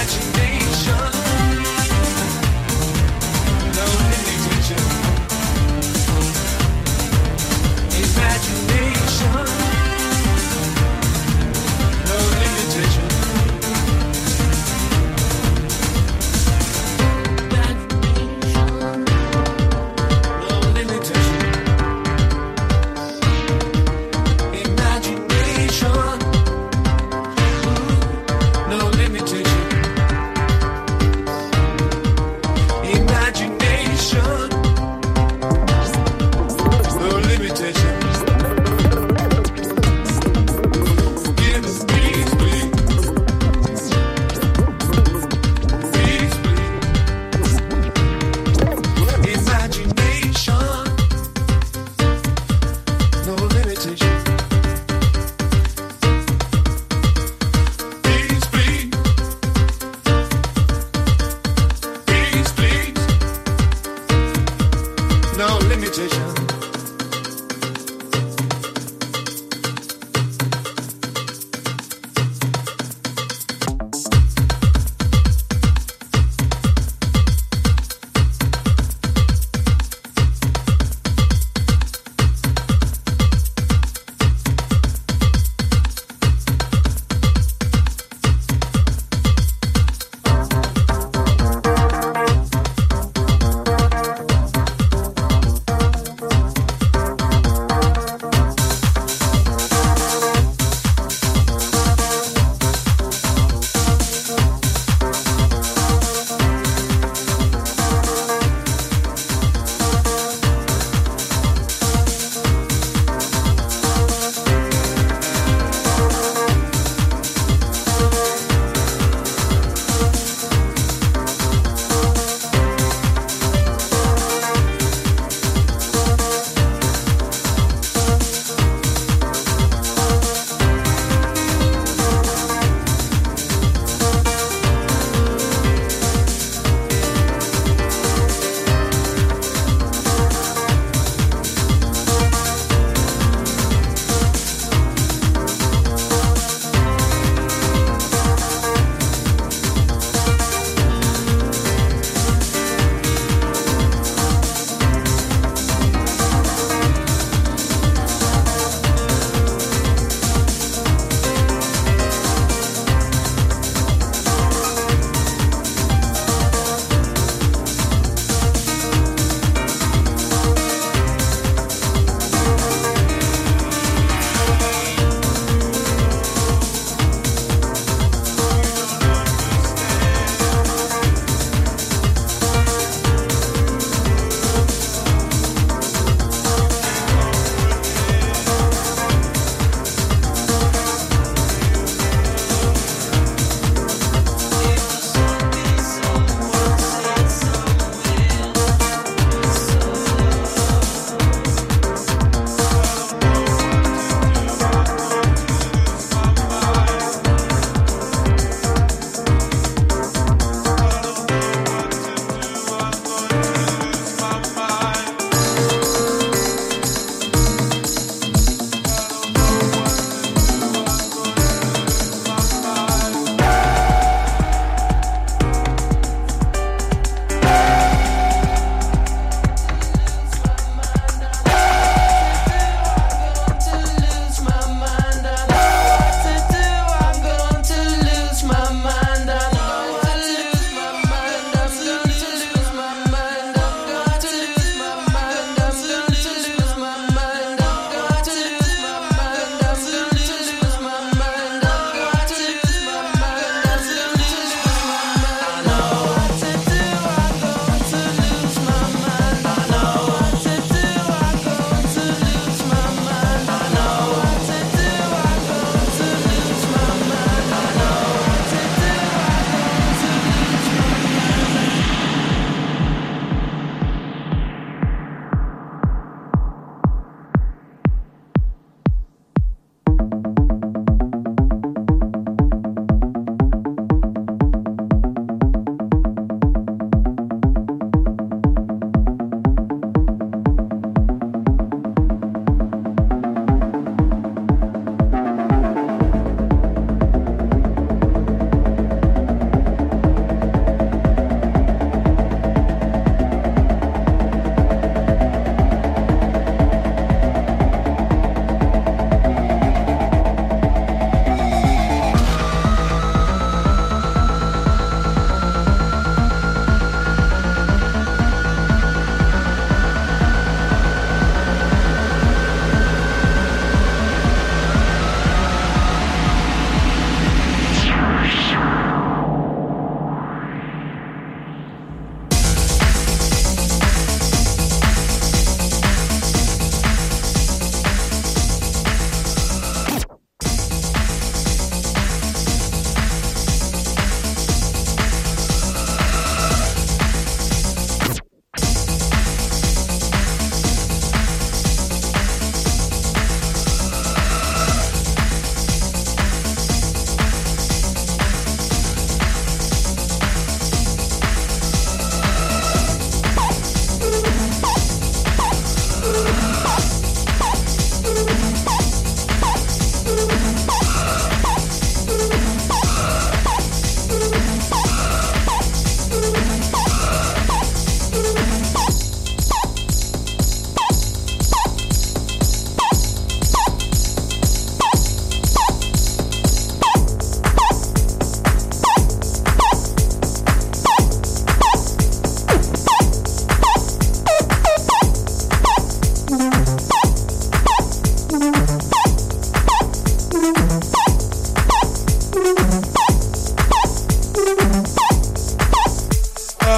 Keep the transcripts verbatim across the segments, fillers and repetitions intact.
Imagination, ooh, no limitation.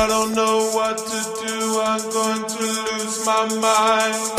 I don't know what to do, I'm going to lose my mind.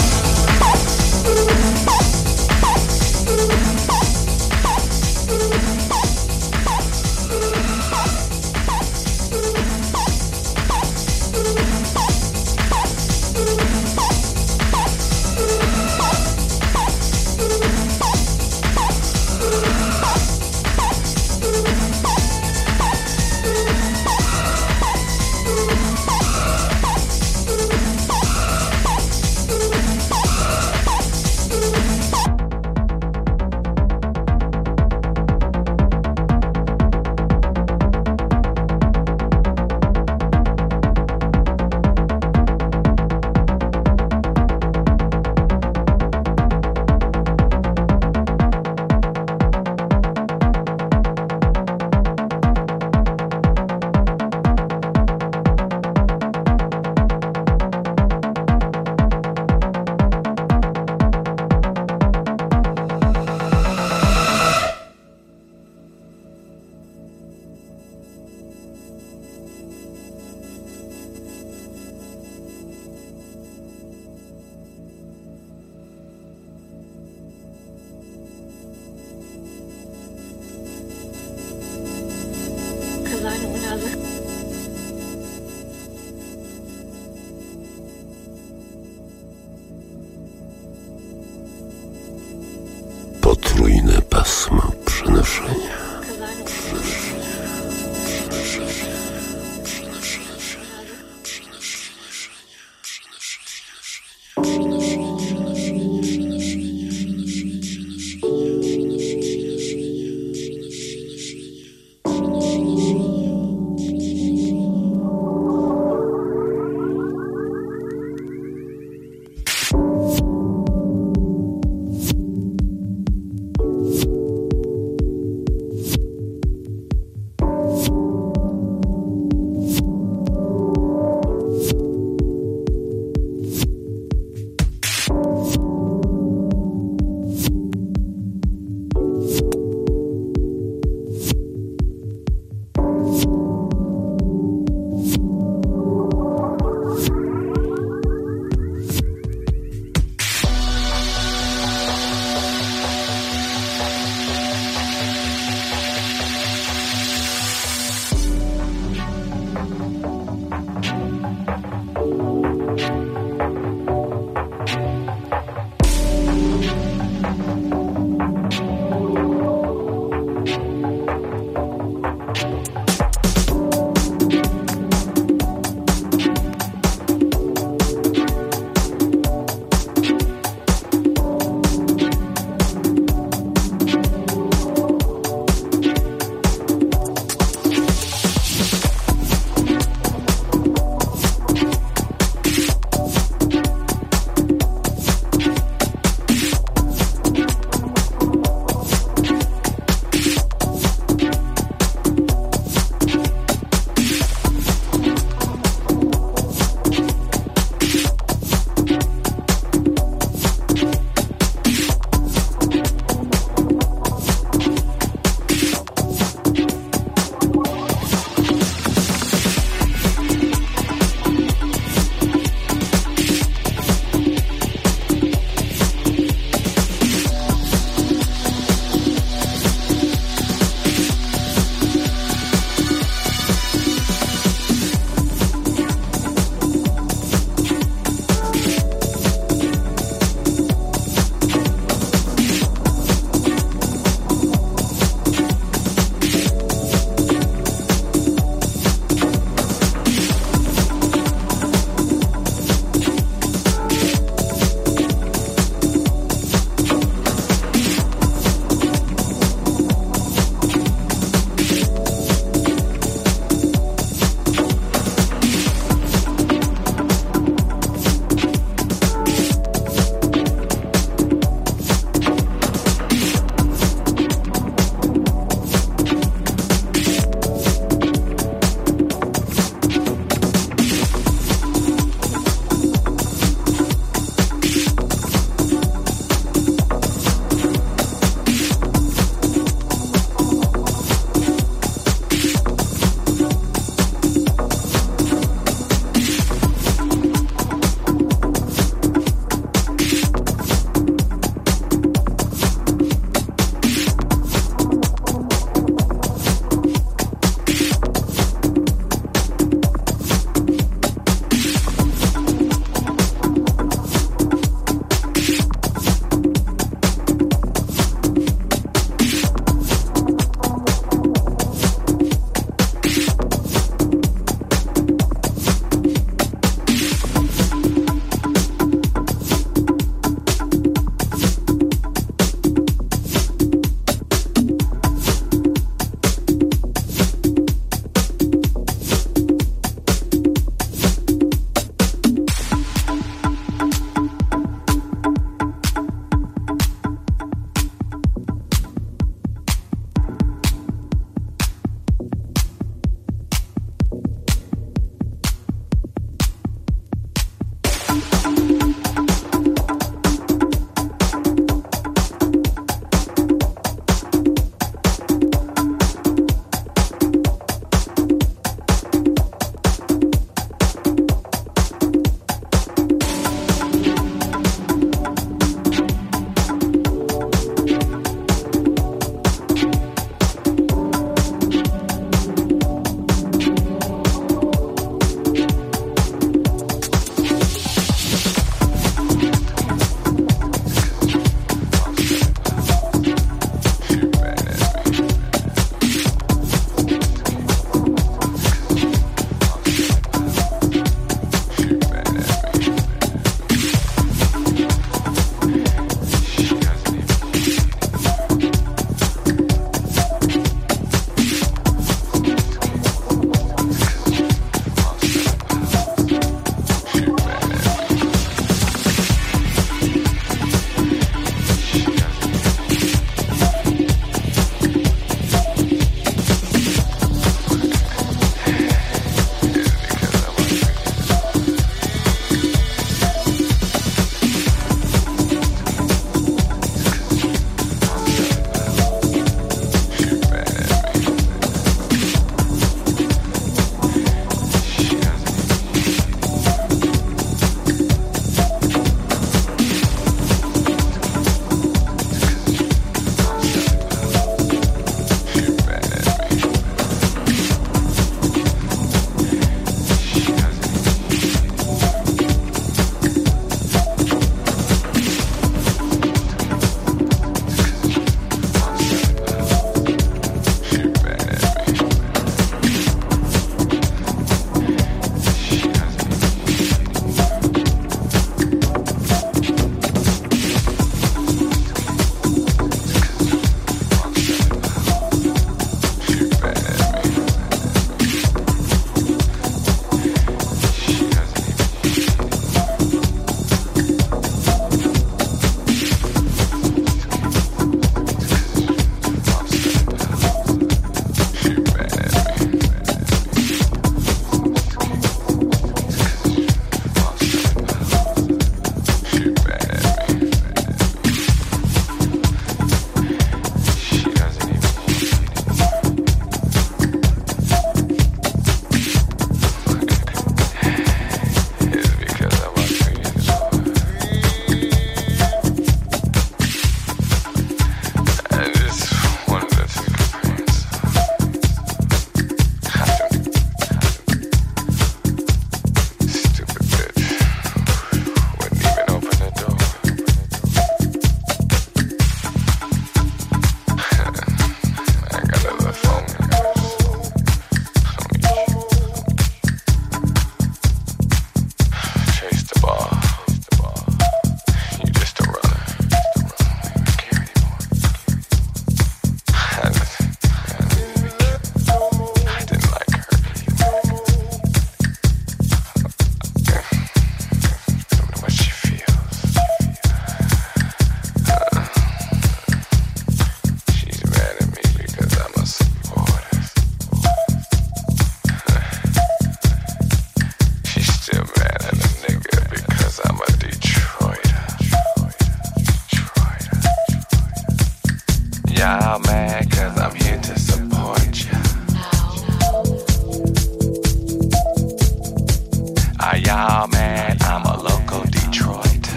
Yeah, man, I'm a local Detroit.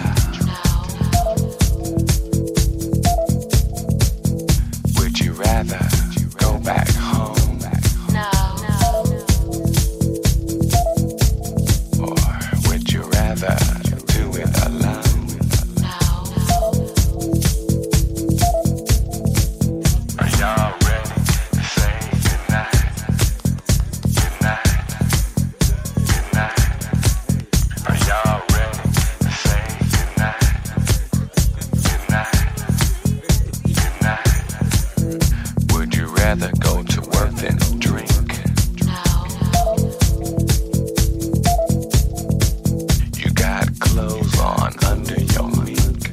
Would you rather go back home? No. Or would you rather do it alone? No. Are y'all ready to say goodnight? Goodnight. Goodnight. Are y'all ready to say goodnight? Goodnight. Goodnight. Would you rather go to work than drink? You got clothes on under your mink.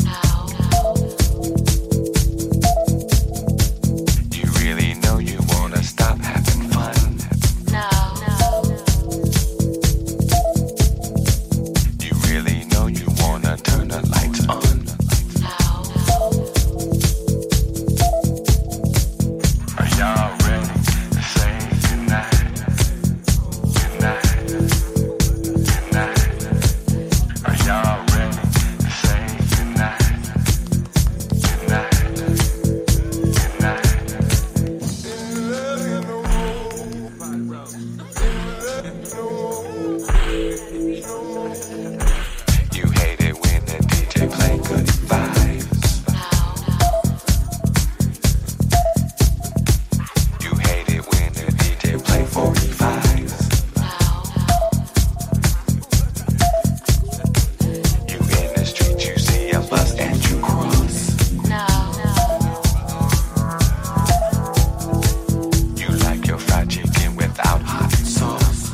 You really know you wanna stop having fun. You really know you wanna turn the lights on. Are y'all ready to say goodnight? Goodnight. Goodnight. Are y'all ready to say goodnight? Goodnight. Goodnight. You hate it when the D J play good vibes. You hate it when the D J play forty-fives. You in the street, you see a bus and you cross. You like your fried chicken without hot sauce.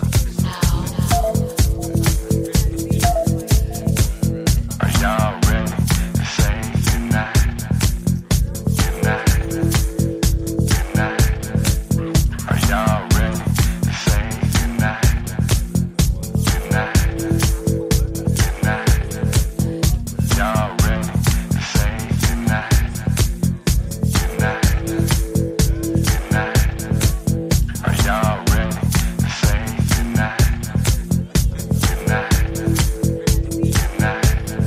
Are y'all ready to say goodnight? Goodnight. Goodnight. Are y'all ready to say goodnight? Goodnight. Goodnight. Y'all ready to say goodnight? Goodnight. Goodnight. Are y'all ready to say goodnight? Goodnight. Goodnight.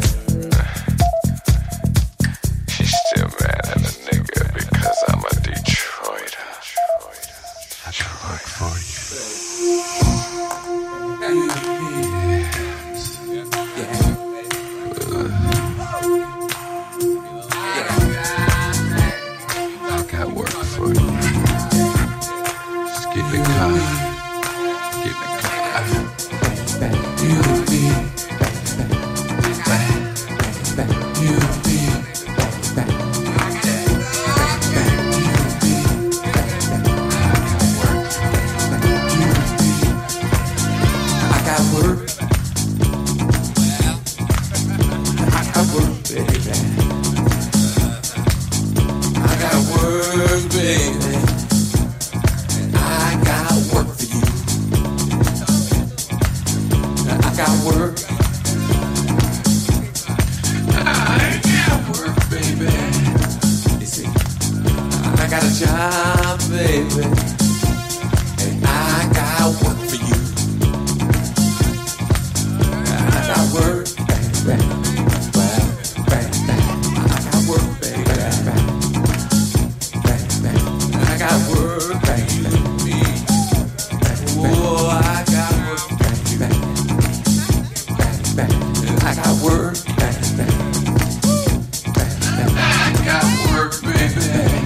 She's still mad at a nigga because I'm a Detroiter. I can work for you. I got work for you. Just get in the car. Get in the car. You be. You be. I got work. I got work, baby. I got work, baby. I got work for you. I got work. I got work, baby. You see, I got a job, baby. And I got work for you. I got work, baby. Well, baby. I got work, baby. I got work, baby. Oh, I got work, baby. I got work, baby. I got work, baby.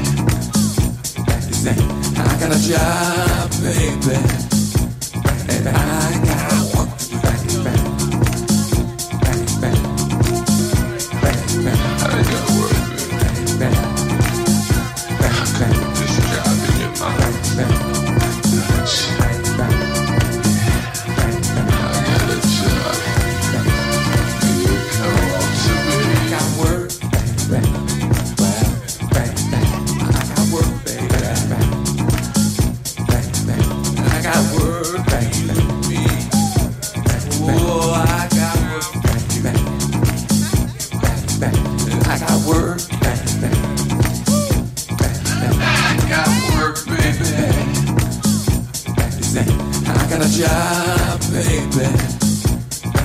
I got a job, baby. And I got work, baby. I got work, baby. This job in your mind. I got a job. You come on to me. I got work, baby. I got work, baby. I got work, baby. Oh, I got work, baby. I got work, baby. I got work, baby. I got a job, baby.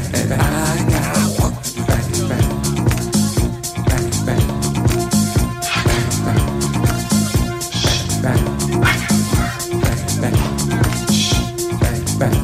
And I got work to do. Bang, bang. Bang, bang. Bang, bang. Bang, bang. Bang, bang. Bang, bang.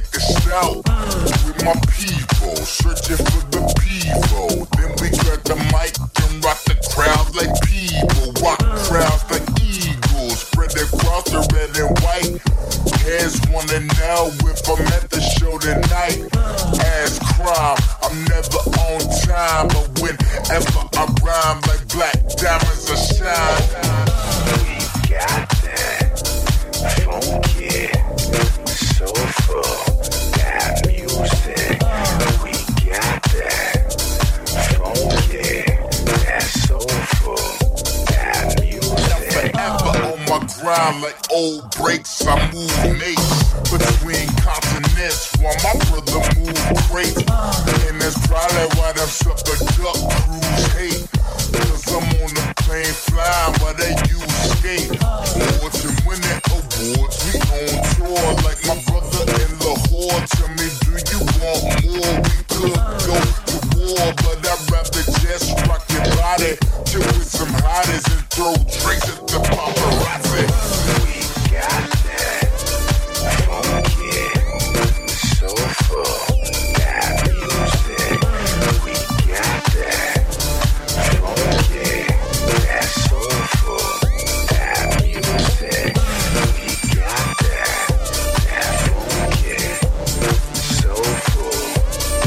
take a shout with my people, searching for the people. Then we got the mic and rock the crowd like people, rock crowds like eagles, spread across the red and white. Heads wanna know if I'm at the show tonight. Ass crime, I'm never on time, but whenever I rhyme like black diamonds I shine. We got that funky, soulful, that music. We got that funky, that soulful, that music. Forever on my grind like old breaks, I move mates between continents while my brother move crates. And that's probably why them sucker duck crews hate. Cause I'm on the plane flying while they use skate. Awards and winning awards, we on tour like my brother in Lahore. Tell me, do you want more? We could go to war, but I'd rather just rock your body, chill with some hotties and throw drinks at the paparazzi. We got that funky, soulful, that music. We got that funky, that soulful, that music. We got that, that funky, soulful,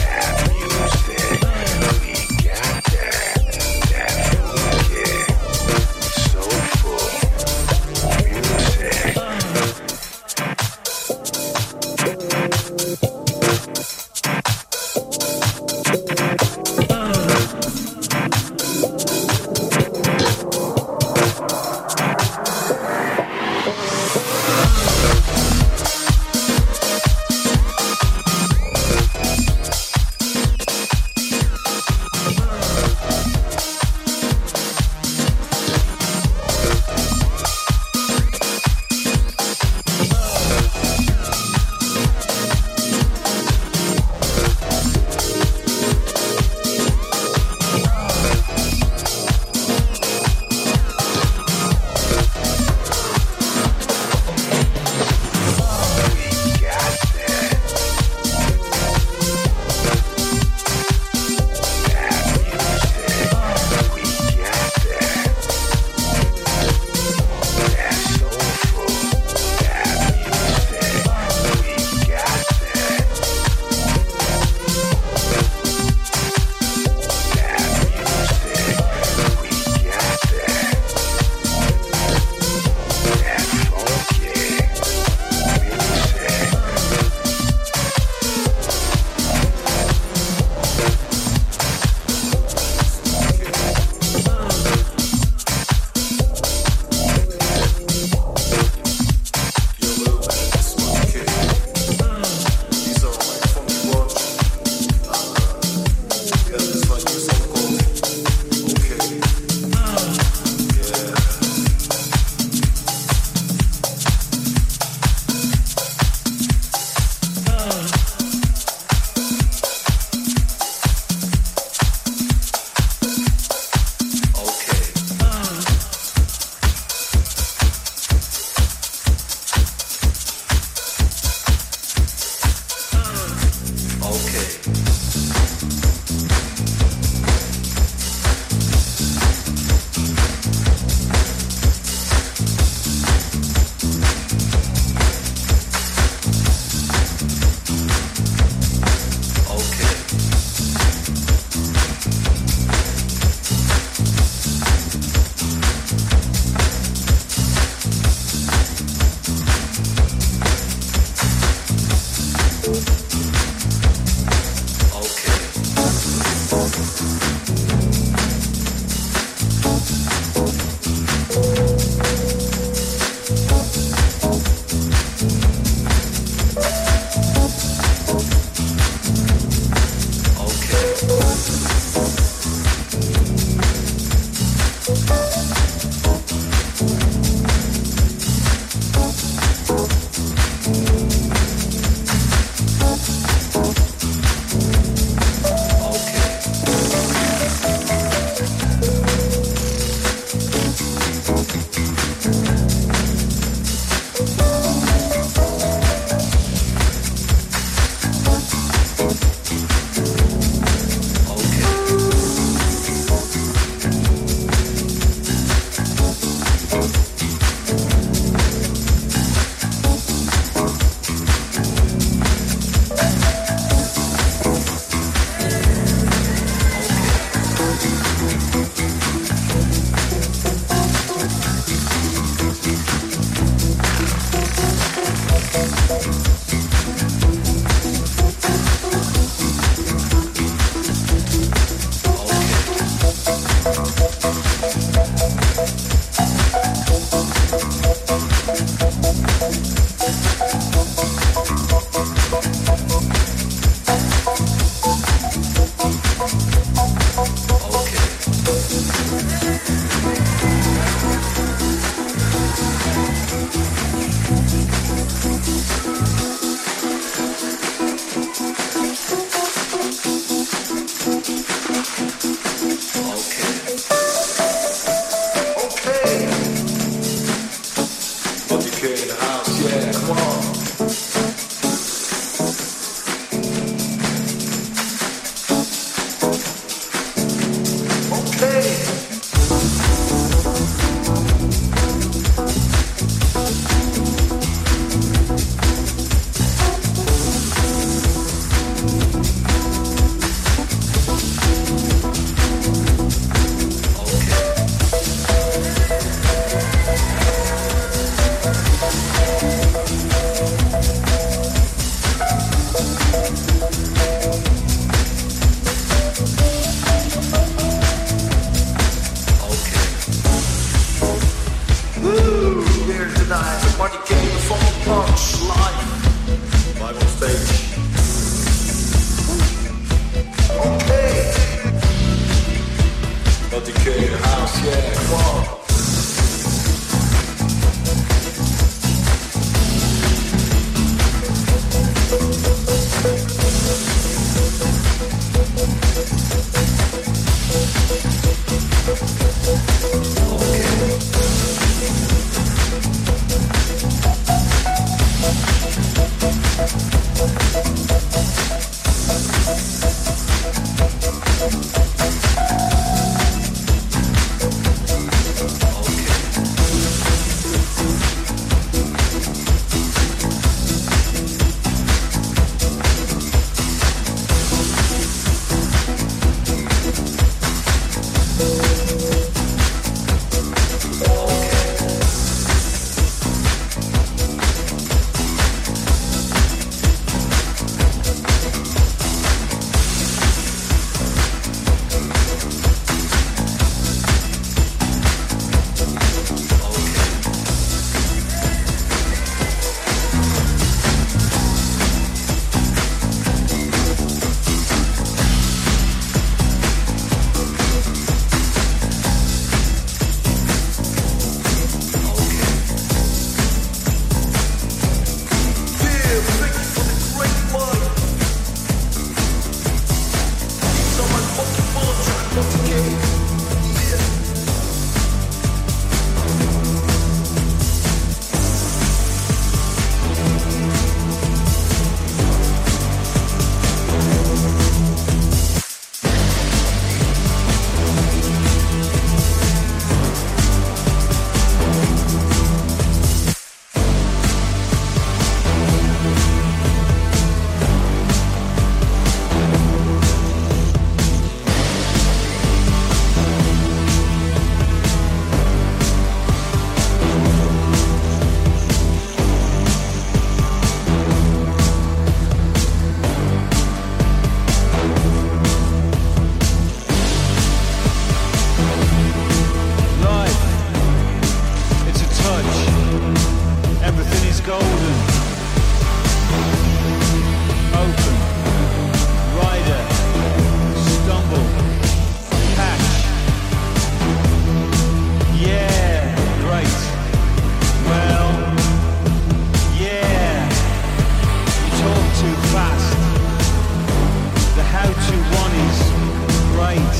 fast. The how-to one is great.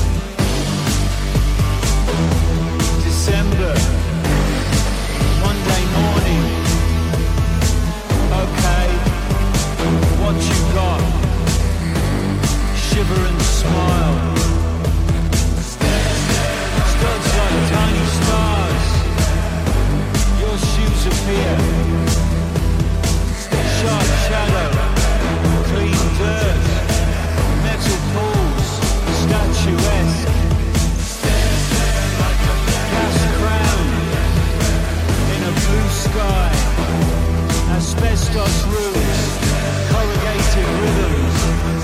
December, Monday morning. Okay, what you got? Shiver and smile. Studs like tiny stars. Your shoes appear. Sharp shadow, clean dirt, metal pools, statuesque. Gas crown in a blue sky. Asbestos roofs, corrugated rhythms.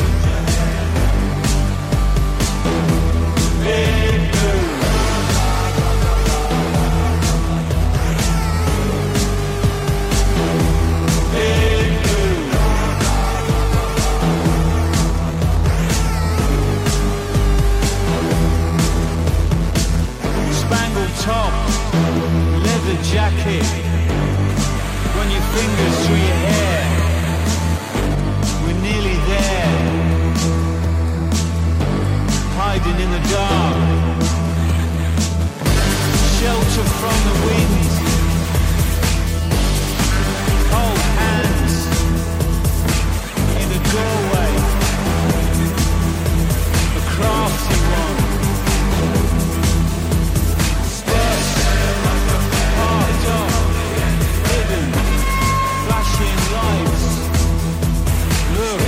Big blue. Big blue. Spangled top, leather jacket. Run your fingers through your hair. We're nearly there. Hiding in the dark. Shelter from the wind. Cold hands in a doorway. A crafty one. Spurs parked off, hidden, flashing lights. Look,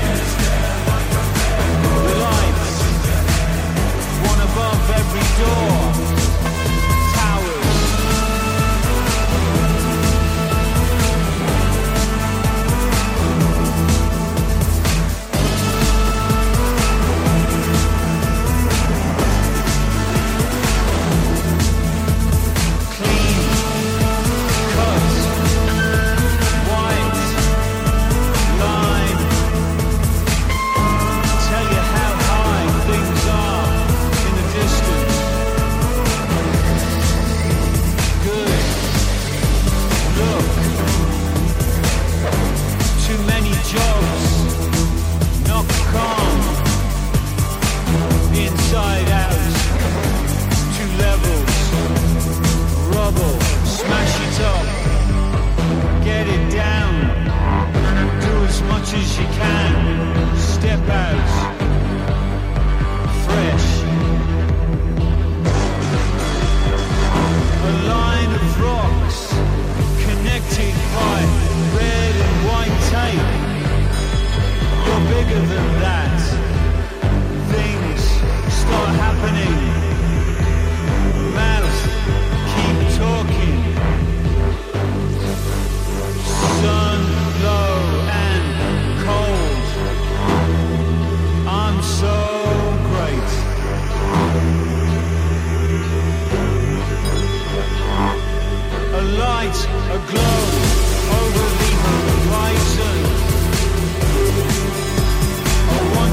the lights, one above every door. Towers. Clean, cut, white, line. Tell you how high things are in the distance. Good. Look. Too many jobs. Not calm. Inside out. Two levels. Rubble. Smash it up. Get it down. Do as much as you can. Step out. Fresh. A line of rocks connected by red and white tape. You're bigger than that. Things start happening. Mouth, keep talking. Sun, low and cold. I'm so great. A light, a glow over the horizon. A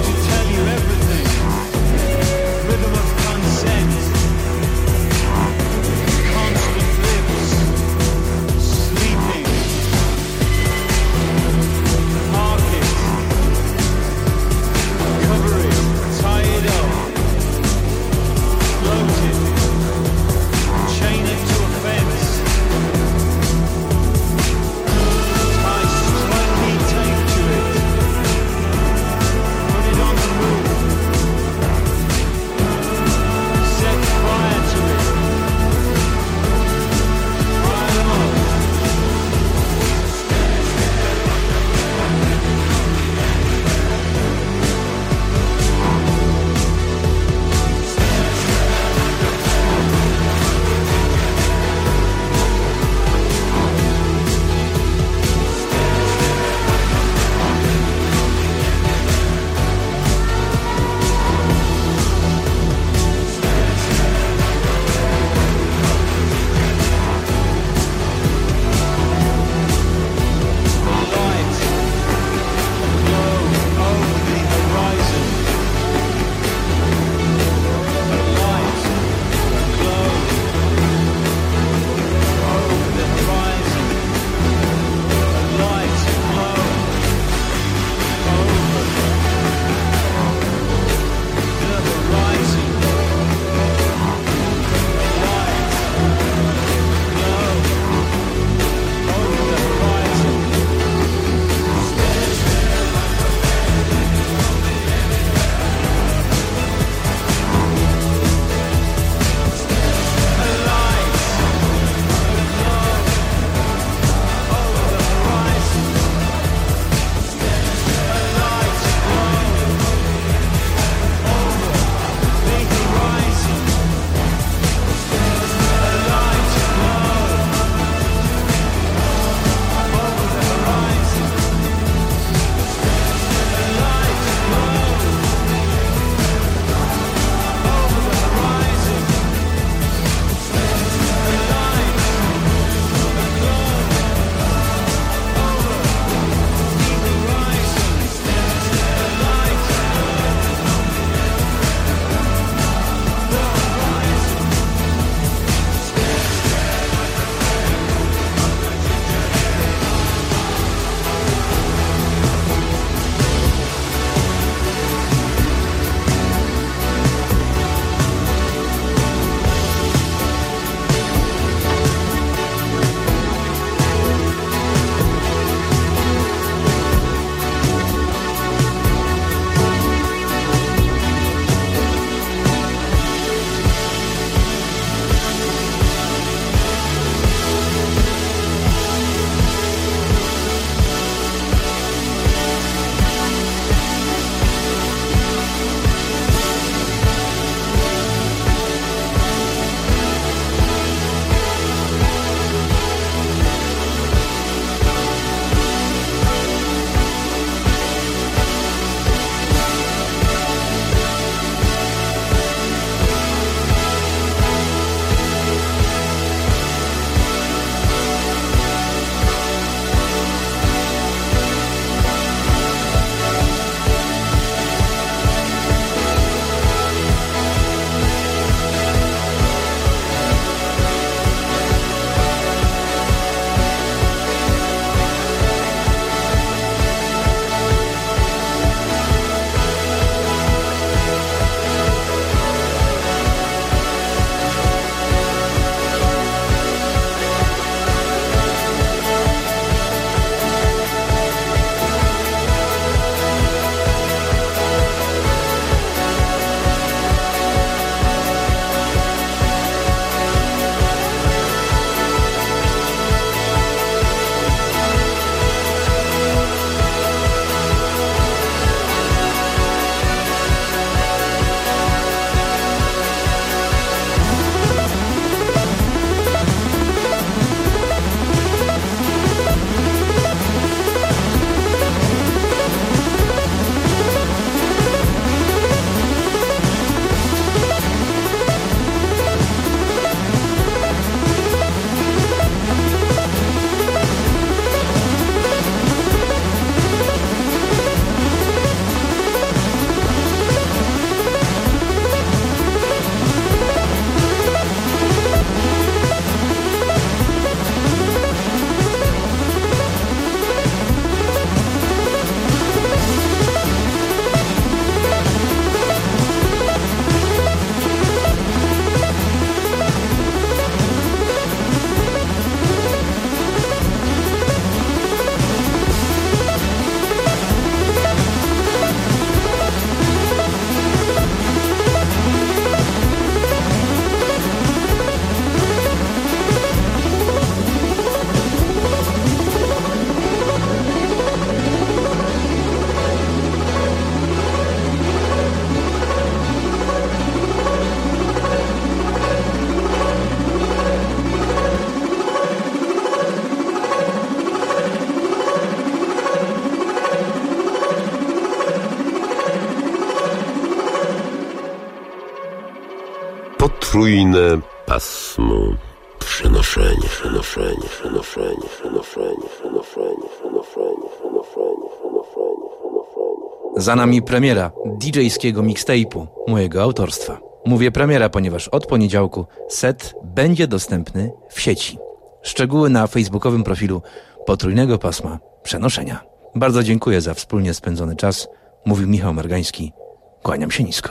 Potrójne pasmo. Przenoszenie, przenoszenie, przenoszenie, przenoszenie, przenoszenie, przenoszenie, przenoszenie, przenoszenie, przenoszenie. Za nami premiera didżejskiego mixtape'u, mojego autorstwa. Mówię premiera, ponieważ od poniedziałku set będzie dostępny w sieci. Szczegóły na facebookowym profilu Potrójnego Pasma Przenoszenia. Bardzo dziękuję za wspólnie spędzony czas. Mówił Michał Margański. Kłaniam się nisko.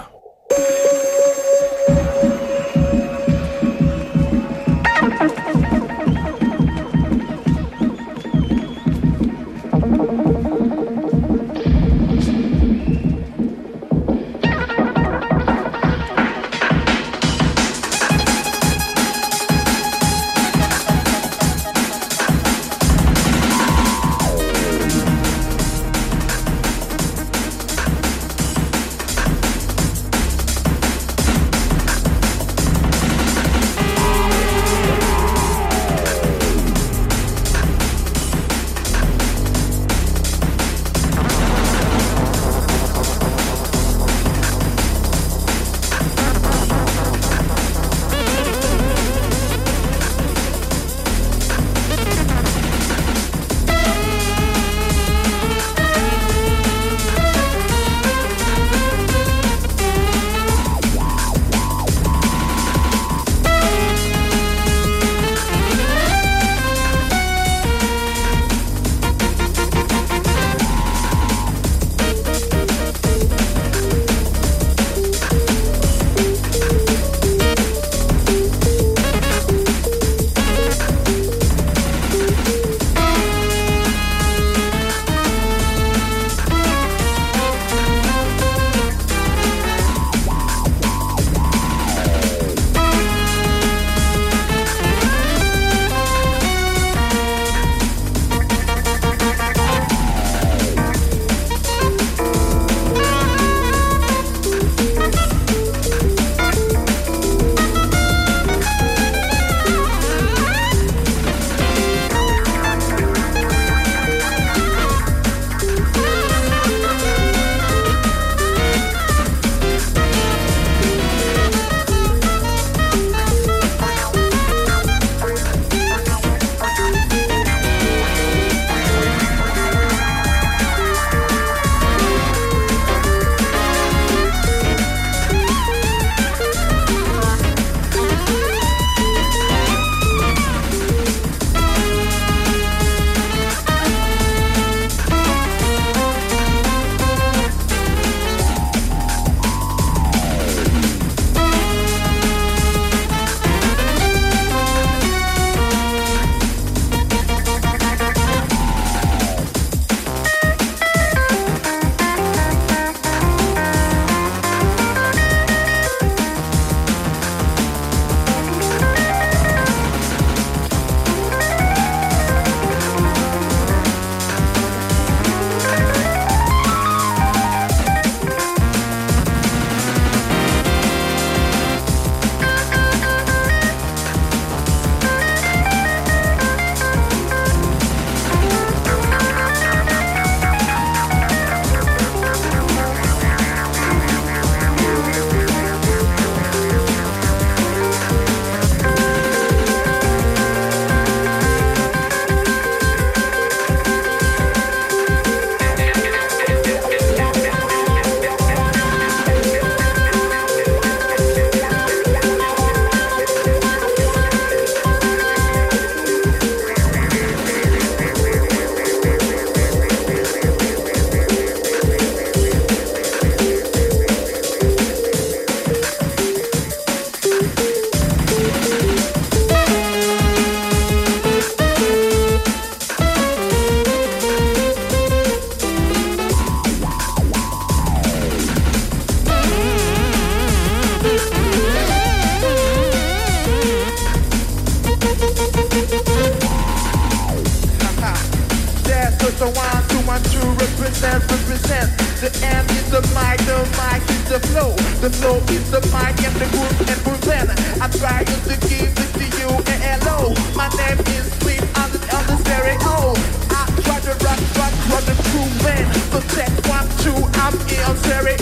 represent, represent. The M is the mic, the mic is the flow. The flow is the mic and the groove and present. I try to give it to you and hello. My name is Sweet on the, on the stereo. I try to rock, rock, rock the true man. So check one, two, I'm in stereo.